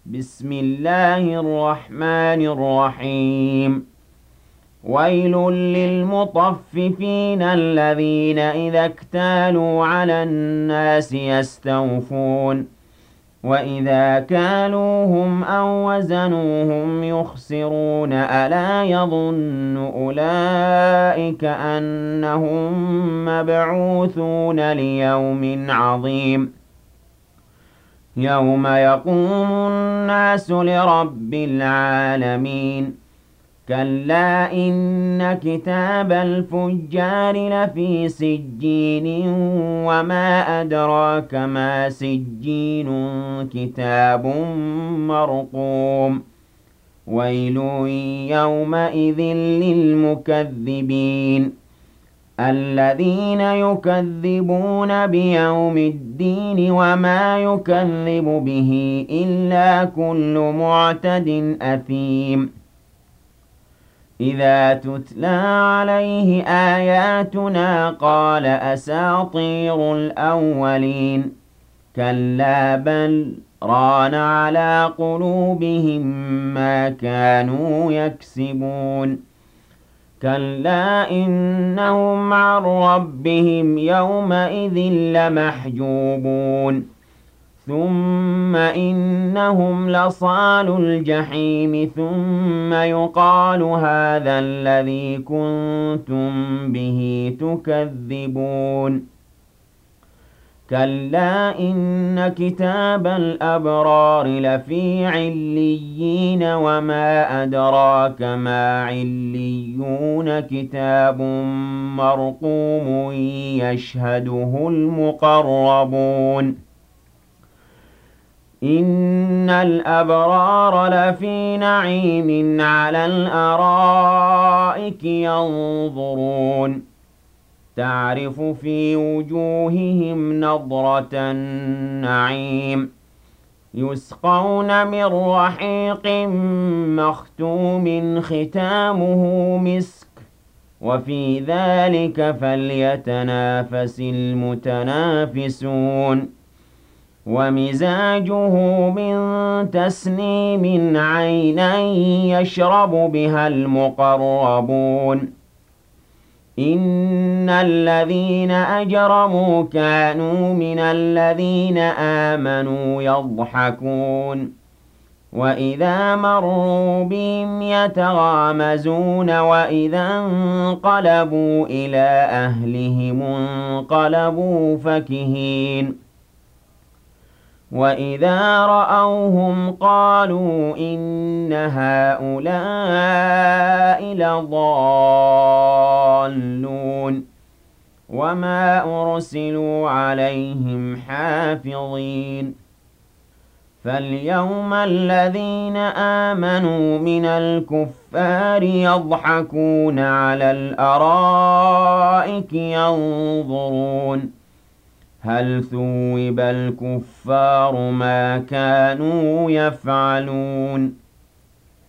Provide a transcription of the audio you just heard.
بسم الله الرحمن الرحيم. ويل للمطففين الذين إذا اكتالوا على الناس يستوفون وإذا كالوهم أو وزنوهم يخسرون ألا يظن أولئك أنهم مبعوثون ليوم عظيم يوم يقوم الناس لرب العالمين. كلا إن كتاب الفجار لفي سجين وما أدراك ما سجين كتاب مرقوم. ويل يومئذ للمكذبين الذين يكذبون بيوم الدين وما يكذب به إلا كل معتد أثيم. إذا تتلى عليه آياتنا قال أساطير الأولين. كلا بل ران على قلوبهم ما كانوا يكسبون. كلا إنهم عن ربهم يومئذ لمحجوبون ثم إنهم لصالو الجحيم ثم يقال هذا الذي كنتم به تكذبون. كلا إن كتاب الأبرار لفي عليين وما أدراك ما عليون كتاب مرقوم يشهده المقربون. إن الأبرار لفي نعيم على الأرائك ينظرون تعرف في وجوههم نضرة النعيم يسقون من رحيق مختوم ختامه مسك وفي ذلك فليتنافس المتنافسون. ومزاجه من تسنيم عينا يشرب بها المقربون. إن الذين أجرموا كانوا من الذين آمنوا يضحكون وإذا مروا بهم يتغامزون وإذا انقلبوا إلى أهلهم انقلبوا فكهين. وإذا رأوهم قالوا إن هؤلاء لضالون وما أرسلوا عليهم حافظين. فاليوم الذين آمنوا من الكفار يضحكون على الأرائك ينظرون هل ثوب الكفار ما كانوا يفعلون.